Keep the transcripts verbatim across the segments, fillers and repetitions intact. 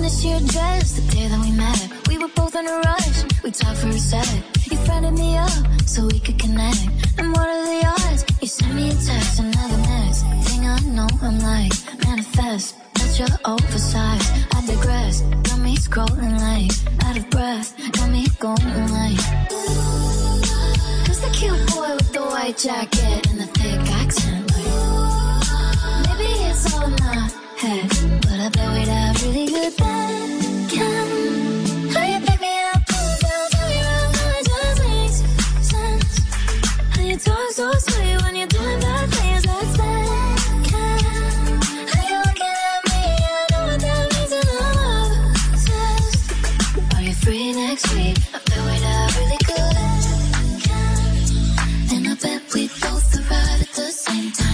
this your dress, the day that we met. We were both in a rush, we talked for a sec. You friended me up, so we could connect. And what are the odds? You sent me a text, and now the next thing I know, I'm like, manifest. That's your oversized, I digress. Got me scrolling like, out of breath. Got me going like, who's the cute boy with the white jacket and the thick accent? Like, maybe it's all in my head, but I bet we'd have really good then. Can how you pick me up, pull me down, turn me around, how it just makes sense. How you talk so sweet when you're doing bad things, that's that. Can how you looking at me, I know what that means in love says. Are you free next week? I bet we'd have really good. Can and I bet we both arrive at the same time.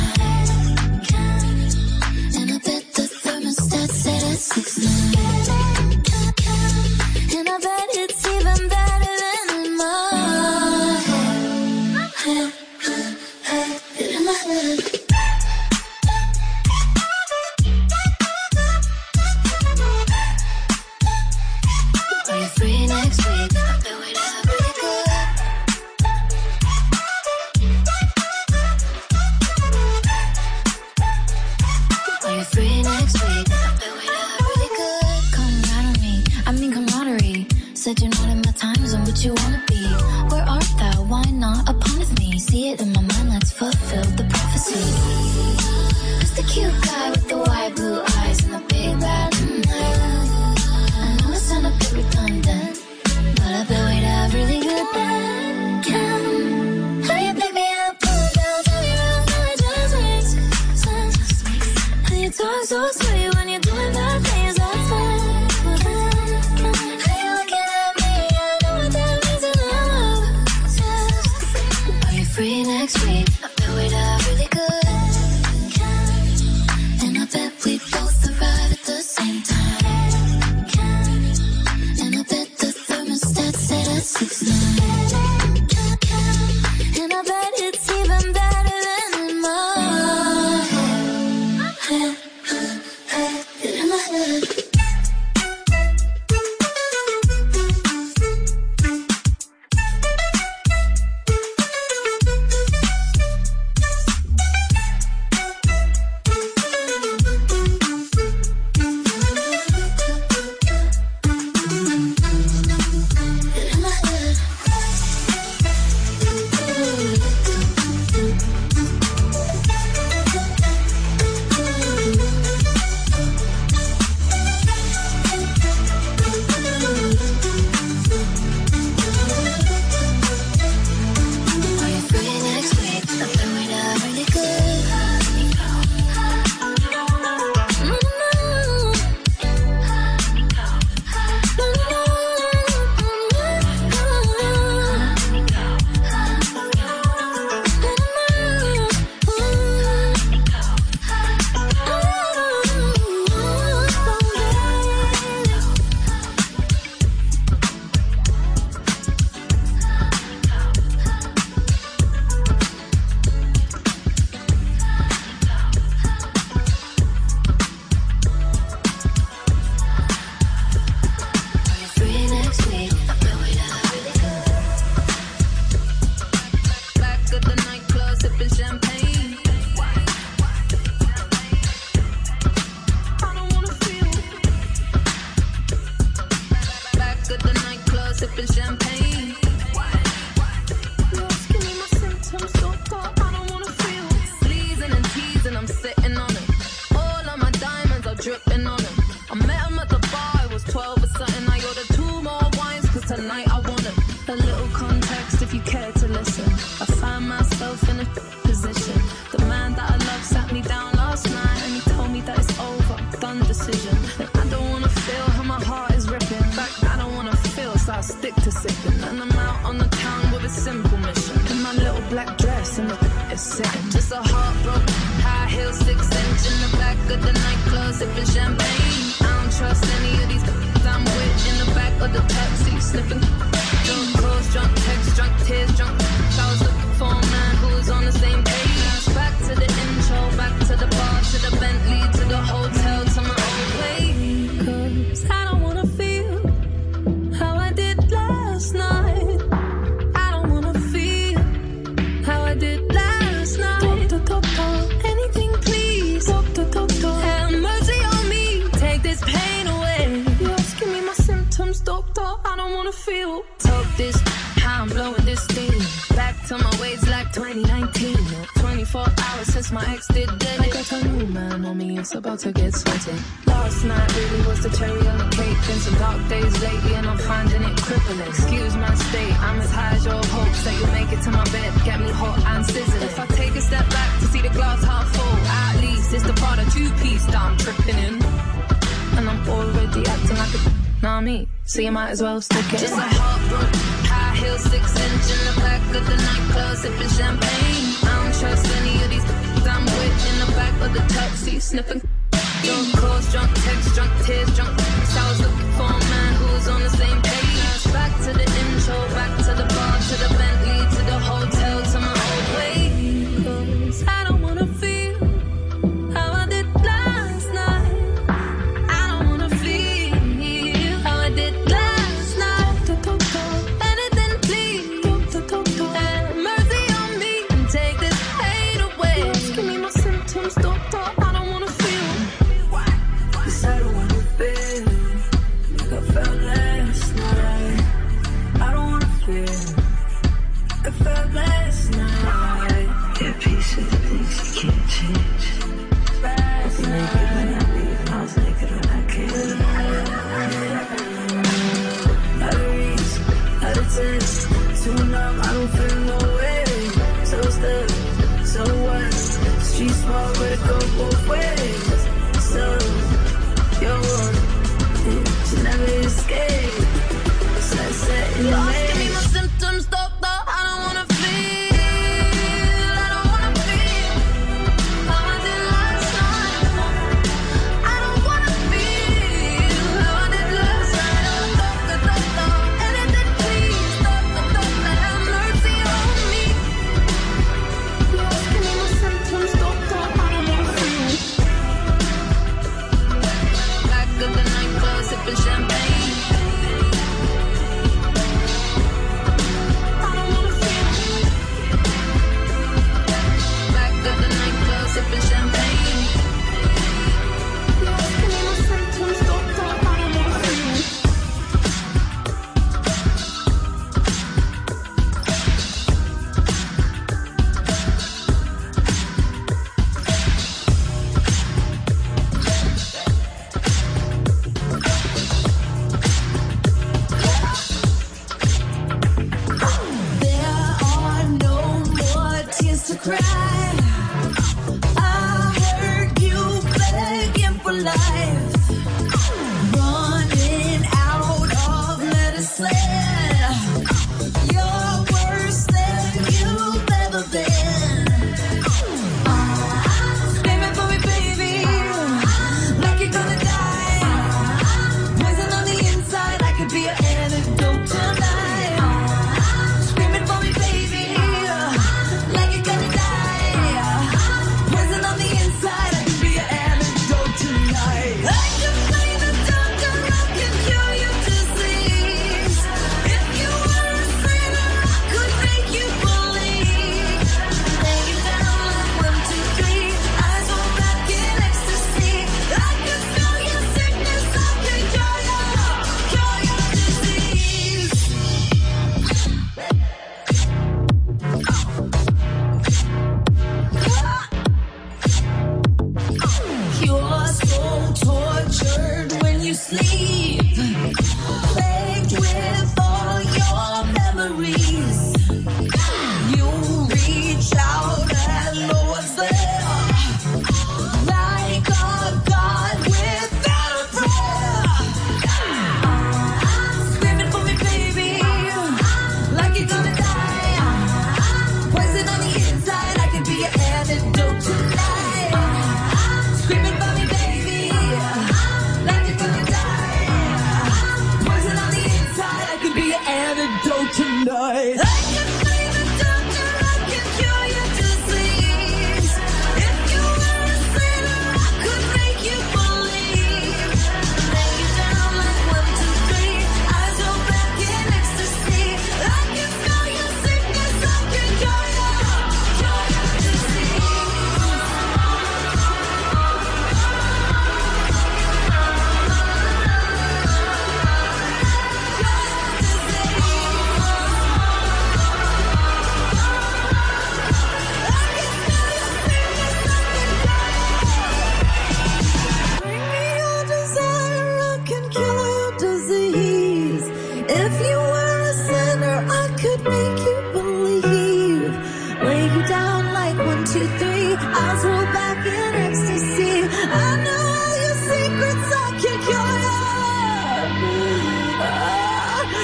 Six nine. And I bet it's even better than in my head. In my head. Are you free next week? I bet we'd have really good. Are you free next week? Said you're not in my time zone, but you wanna be. Where art thou? Why not upon me? See it in my mind, let's fulfill the prophecy. Who's the cute guy with the white blue eyes and the big bad night? I know it sound a bit redundant, but I bet we'd have really good then. Can how you pick me up, pull me down, turn me around, how it just makes sense. How you talk so sweet when you're doing bad things, that's fine. Free next week, I bet we'd have really good. And I bet we both arrive at the same time. And I bet the thermostat set at six nine. And I bet it's even better than in my head. In my head. Bentley to the hotel to my own way. 'Cause I don't till my weight's like twenty nineteen. twenty-four hours since my ex did dead. I got a new man on me, it's about to get sweaty. Last night really was the cherry on the cake. Been some dark days lately and I'm finding it crippling. Excuse my state, I'm as high as your hopes that you'll make it to my bed, get me hot and sizzling. If I take a step back to see the glass half full, at least it's the part of two-piece that I'm tripping in. And I'm already acting like a nah me, so you might as well stick it. Just a heartbroken, high heel, six inch in the back of the nightclub, sipping champagne. I don't trust any of these I'm with in the back of the taxi, sniffing. Drunk calls, drunk texts, drunk tears, drunk texts. I was looking for a man who was on the same page. Back to the intro, back to the bar, to the Bentley, to the hotel, to my old way. 'Cause I don't wanna feel how I did last night. I don't wanna feel how I did last night. Anything please, have mercy on me and take this pain away. Give me my symptoms, doctor, I don't wanna feel. 'Cause I don't wanna feel like I felt last night. I don't wanna feel like I felt last night. Yeah, peace of the things you can't change. I was naked when I leave, and I was naked when I came. Out of reach, out of touch, too numb, I don't feel no way. So stuck, so what? Street small, but it go both ways. So, you're one, you never escape. Sunset in the maze. Give me my symptoms, doctor, I don't wanna feel. I don't wanna feel how I did last night. I don't wanna feel how I did last night. Doctor, doctor, anything please. Doctor, doctor, have mercy on me. Yes, give me my symptoms, doctor, I don't wanna feel. Back of the nightclub, sipping champagne. I don't wanna feel. Back of the nightclub, sipping champagne. Yes, give me my symptoms, doctor, I don't wanna feel. There are no more tears to cry. I heard you begging for life, running out of medicine. You're worse than you've ever been. Screaming for me, baby, like you're gonna die. Poison on the inside, I could be an antidote tonight. Screaming for me, baby, like you're gonna die. Poison on the inside, I could be an antidote tonight. I can find a doctor who can cure your disease. If you were a sinner, I could make you believe. Lay you down like one, two, three, eyes roll back in ecstasy. I could feel your sickness, I can cure your, cure your disease. You're so tortured when you sleep, plagued with all your memories. You reach out and no one's there, like a god without a prayer. Screaming for me, baby, like you're gonna die. Poison on the inside, I could be your antidote tonight. Screaming for me, baby, like you're gonna die. Poison on the inside, I could be your antidote tonight. I can find a doctor who can cure your disease. If you were a sinner, I could make you believe. Lay you down like one, two, three, eyes roll back in ecstasy. I can feel your sickness, I can cure your, cure your disease. Cure your disease.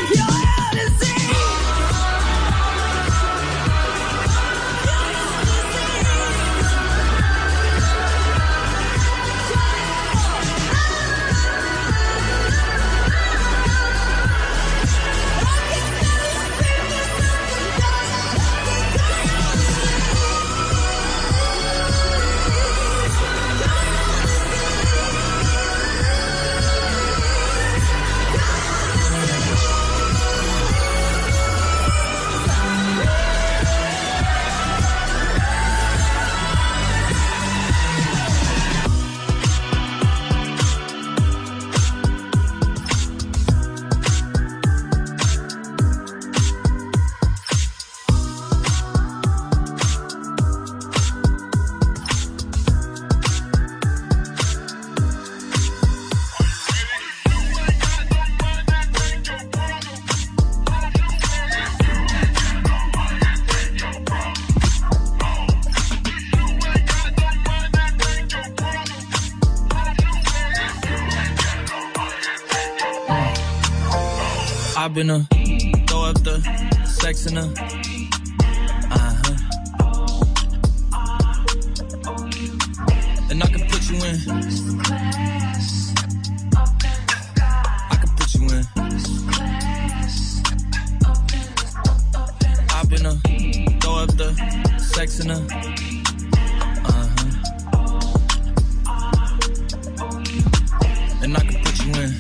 I've been a throw up the sex in a uh-huh. And I can put you in. I can put you in. I've been a throw up the sex in a uh-huh. And I can put you in.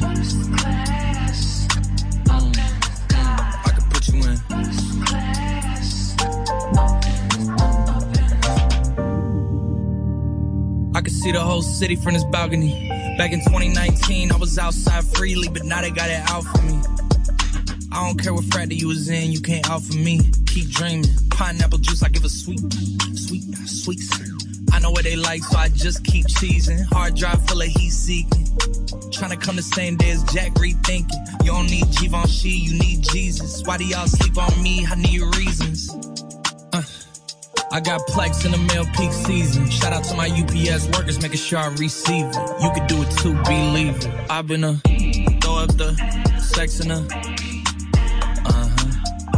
I can see the whole city from this balcony. Back in twenty nineteen, I was outside freely, but now they got it out for me. I don't care what frat that you was in, you can't out for me. Keep dreaming. Pineapple juice, I give a sweet, sweet, sweet. I know what they like, so I just keep cheesing. Hard drive full of heat seeking. Trying to come the same day as Jack, rethinking. You don't need Givenchy, you need Jesus. Why do y'all sleep on me? I need reasons. Uh. I got Plex in the mail peak season. Shout out to my U P S workers, making sure I receive it. You could do it too, believe it. I've been a throw up the sex in a uh-huh.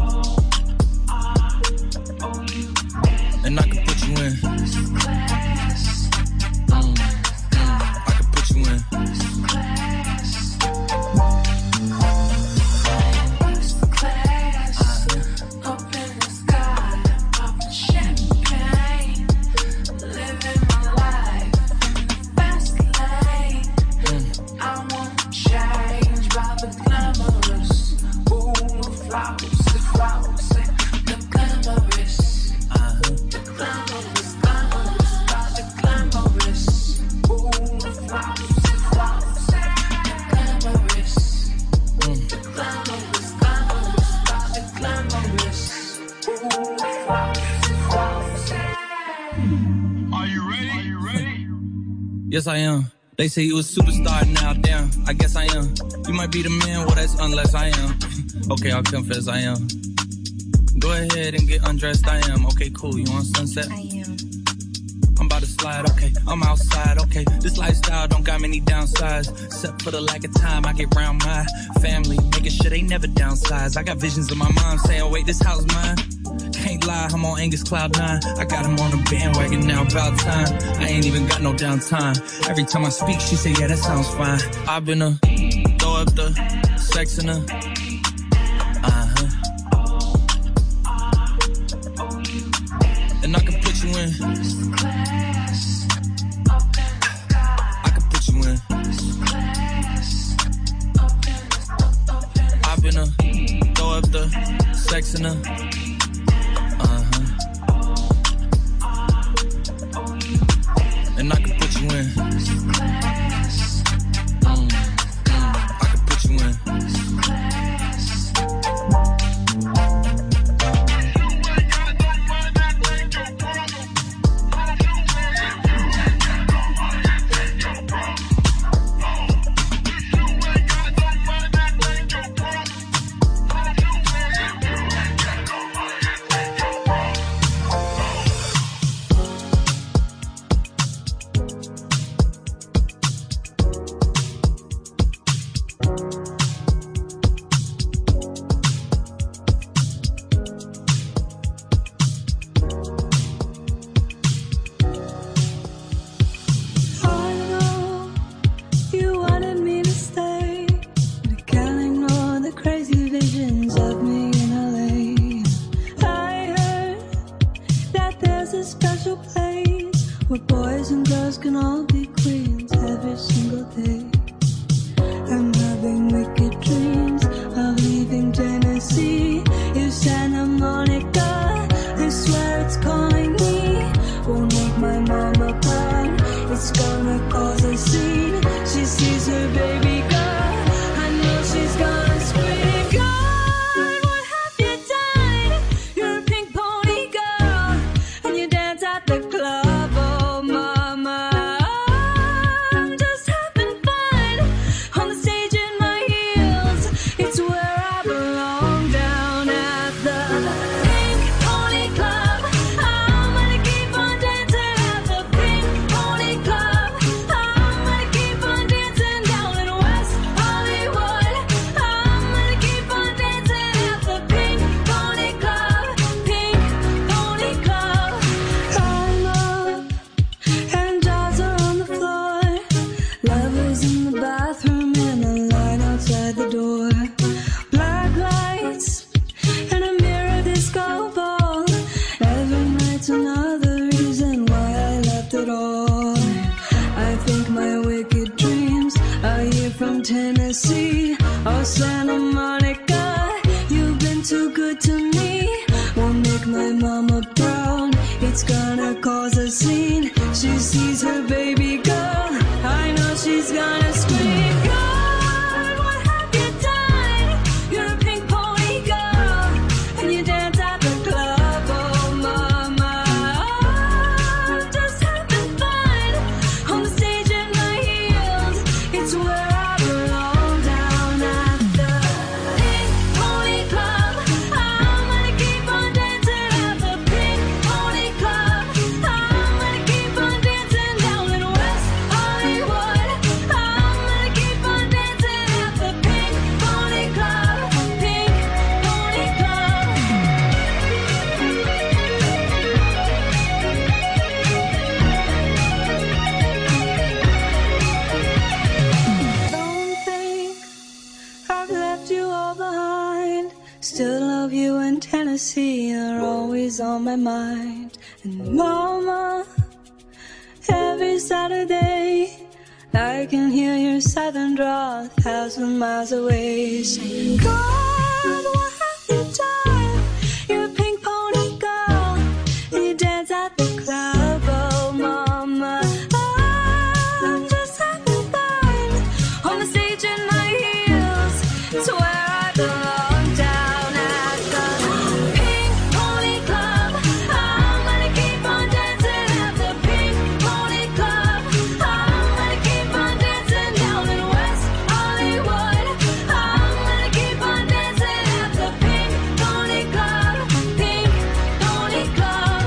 And I can put you in. Mm. I can put you in. Yes, I am. They say you a superstar now, damn, I guess I am. You might be the man, well, that's unless I am. Okay, I'll confess I am. Go ahead and get undressed, I am. Okay, cool, you want sunset? I am. I'm about to slide, okay, I'm outside, okay. This lifestyle don't got many downsides. Except for the lack of time I get around my family. Making sure they never downsize. I got visions of my mom saying, wait, this house mine. Can't lie, I'm on Angus Cloud nine. I got him on the bandwagon now, about time. I ain't even got no downtime. Every time I speak, she say, yeah, that sounds fine. I've been a throw up the sex in a uh-huh. And I can put you in. I can put you in. I've been a throw up the sex in a uh-huh. And I can put you in. Mm. I can put you in. Oh, Santa Monica, you've been too good to me. Won't make my mama proud. It's gonna cause a scene. She sees her baby girl. I know she's gonna scream. God, what have you done? You're a pink pony girl, and you dance at the club. Oh, mama, I'm just having fun on the stage in my heels. It's where I belong, down at the Pink Pony Club. I'm gonna keep on dancing at the Pink Pony Club. I'm gonna keep on dancing down in West Hollywood. I'm gonna keep on dancing at the Pink Pony Club. Pink Pony Club. Don't think I've left you all behind. Still love you in Tennessee. You're always on my mind. And mama, every Saturday I can hear your southern drawl a thousand miles away. Saying, God, what have you done? You're a pink pony girl, and you dance at the club. Oh, mama, I'm just having fun on the stage in my heels. It's where I belong, down at the Pink Pony Club. I'm gonna keep on dancing at the Pink Pony Club. I'm gonna keep on dancing down in West Hollywood. I'm gonna keep on dancing at the Pink Pony Club. Pink Pony Club.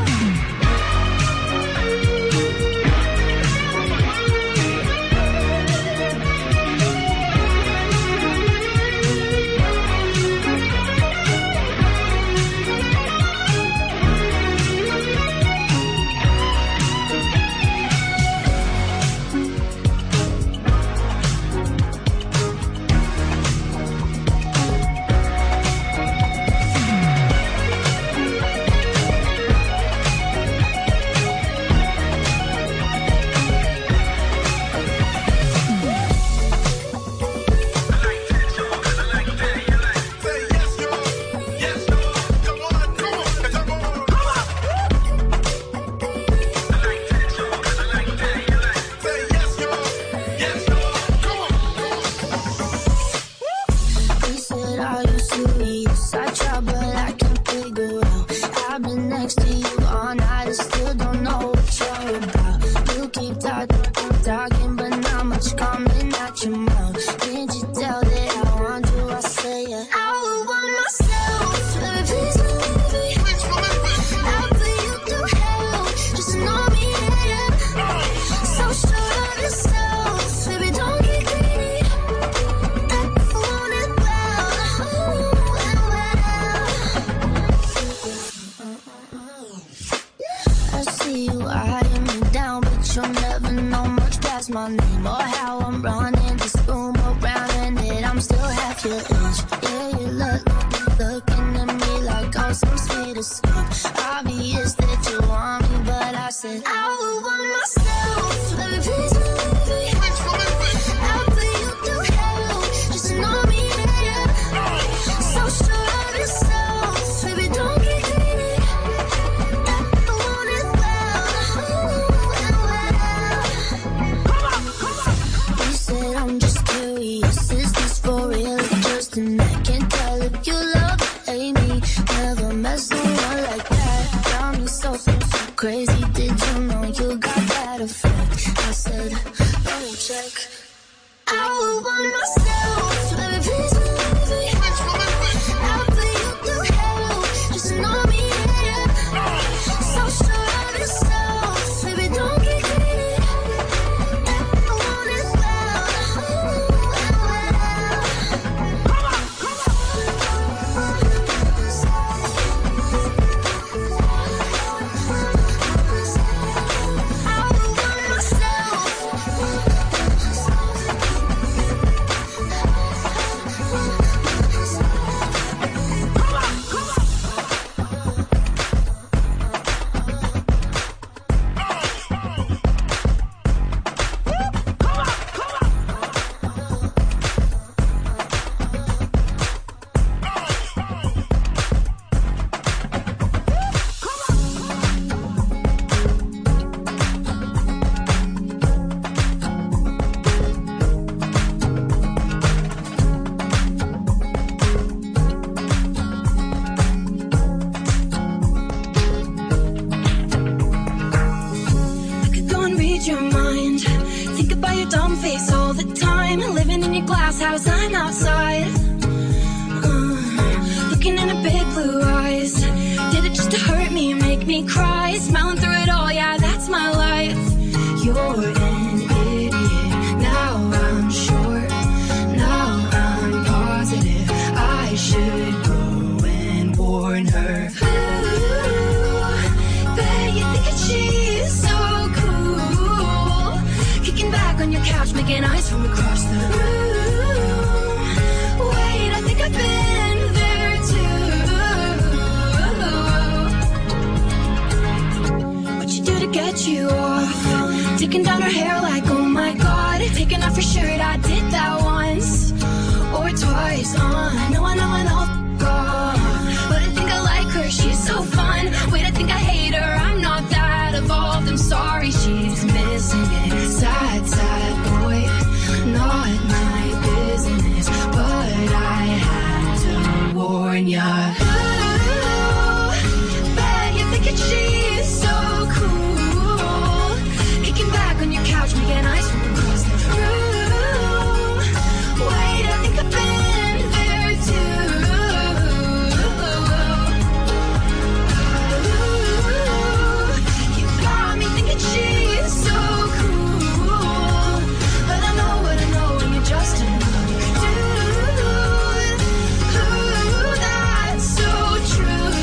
He said, are you serious? I try, but I can't figure out. I've been next to you all night and still don't know what you're about. You keep talking, talking, but not much coming out your mouth. Can't you tell that I want you? I say it. I would want myself. Baby, please believe me. I'll put you through hell. Just know me, yeah. So sure of yourself. Baby, don't get greedy. I want it well. I see you eyeing me down, but you'll never know much past my name or how I'm running this room around, and that I'm still half your age. Yeah, you look, looking at me like I'm some sweet escape. Obvious that you want me, but I said I would want myself. Baby, please believe me. I'll put you through hell. Just know me, yeah. So sure of yourself. Baby, don't get greedy. I want it well. You said I'm just curious. Is this for real? Just an I can't tell if you love or hate me. Never met someone like that. Got me so, so, so crazy. Did you know you got that effect? I said, let me check. I would want myself. Baby, please believe me. I'll put you through hell. Just know me, yeah. So sure of yourself. Baby, don't get greedy. I want it well. big blue eyes. Did it just to hurt me, make me cry? Smiling through it all, yeah, that's my life. You're an idiot. Now I'm sure. Now I'm positive. I should go and warn her. Ooh, bet you think that she's so cool. Kicking back on your couch, making eyes from across the room. Wait, I think I've been there too. What you do to get you off? Taking down her hair like, oh my god. Taking off your shirt, I did that once or twice. Uh, no, I know, I know, God. But I think I like her, she's so fun. Wait, I think I hate her, I'm not that evolved. I'm sorry, she's missing it. Sad, sad boy, not my business. But I had to warn ya. Ooh, bet you think she's so cool. Kicking back on your couch, making eyes from across the room. Wait, I think I've been there too. Ooh, you got me thinking she's so cool. But I know what I know, and you're just another dude. Ooh, that's so true.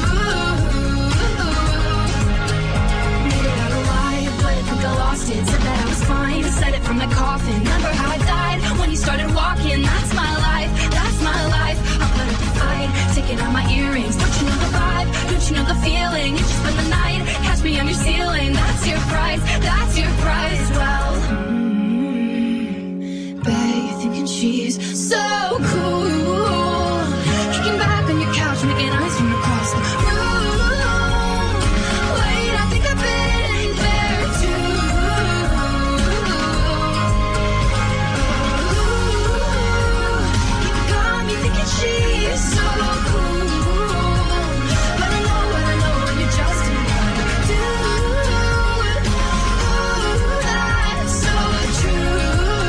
Made it out alive, but I think I lost it. Said that I was fine, said it from the coffin. Remember how I died when you started walking? That's my life, that's my life. I'll put up a fight, taking out my earrings. Don't you know the vibe? Don't you know the feeling? You just spend the night, catch me on your ceiling. That's your price, that's your price. Well, mm, bet you're thinking she's so cool. Kicking back on your couch, making eyes from across the room. Wait, I think I've been there too. You got me thinking she's so cool. But I know what I know, and you're just another dude. Ooh, that's so true.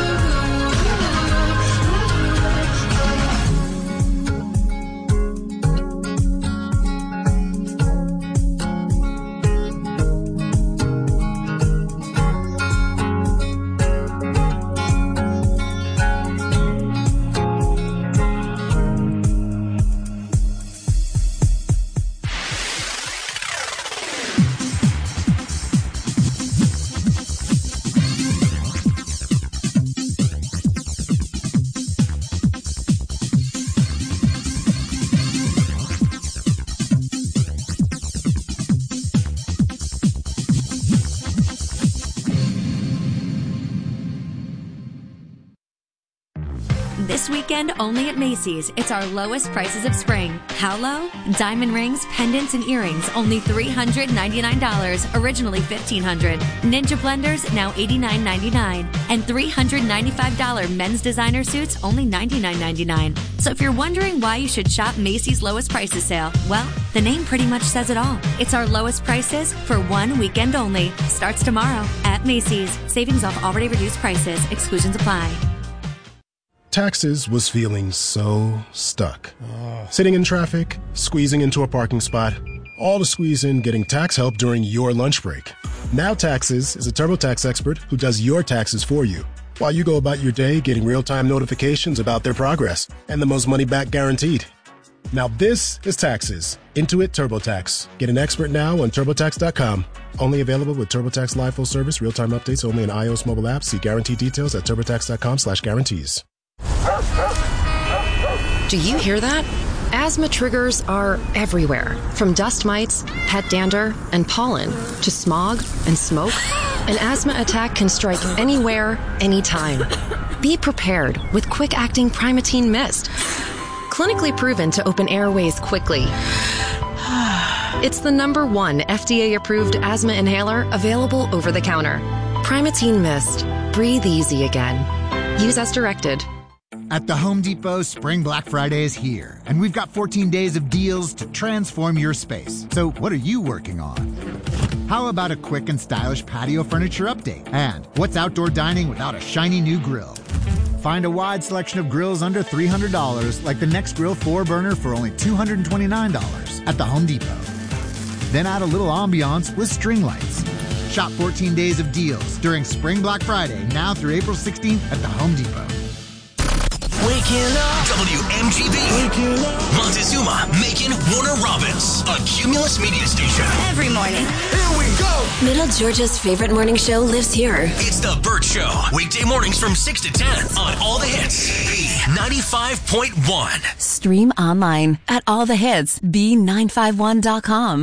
This weekend, only at Macy's, it's our lowest prices of spring. How low? Diamond rings, pendants, and earrings, only three hundred ninety-nine dollars, originally fifteen hundred dollars. Ninja blenders, now eighty-nine ninety-nine. And three hundred ninety-five dollars men's designer suits, only ninety-nine ninety-nine. So if you're wondering why you should shop Macy's lowest prices sale, well, the name pretty much says it all. It's our lowest prices for one weekend only. Starts tomorrow at Macy's. Savings off already reduced prices. Exclusions apply. Taxes was feeling so stuck. Uh. Sitting in traffic, squeezing into a parking spot, all to squeeze in getting tax help during your lunch break. Now Taxes is a TurboTax expert who does your taxes for you, while you go about your day getting real-time notifications about their progress and the most money back guaranteed. Now this is Taxes. Intuit TurboTax. Get an expert now on TurboTax dot com. Only available with TurboTax Live Full Service. Real-time updates only in iOS mobile apps. See guarantee details at TurboTax dot com slash guarantees. Do you hear that? Asthma triggers are everywhere, from dust mites, pet dander, and pollen, to smog and smoke. An asthma attack can strike anywhere, anytime. Be prepared with quick-acting Primatene Mist. Clinically proven to open airways quickly. It's the number one F D A-approved asthma inhaler available over the counter. Primatene Mist. Breathe easy again. Use as directed. At the Home Depot, Spring Black Friday is here, and we've got fourteen days of deals to transform your space. So what are you working on? How about a quick and stylish patio furniture update? And what's outdoor dining without a shiny new grill? Find a wide selection of grills under three hundred dollars, like the NextGrill four burner for only two hundred twenty-nine dollars at the Home Depot. Then add a little ambiance with string lights. Shop fourteen days of deals during Spring Black Friday, now through April sixteenth at the Home Depot. Waking up. W M G B. Waking up. Montezuma, Macon, Warner Robins. A Cumulus Media Station. Every morning. Here we go. Middle Georgia's favorite morning show lives here. It's The Burt Show. Weekday mornings from six to ten on All the Hits. B ninety-five point one. Stream online at all the hits b nine five one dot com.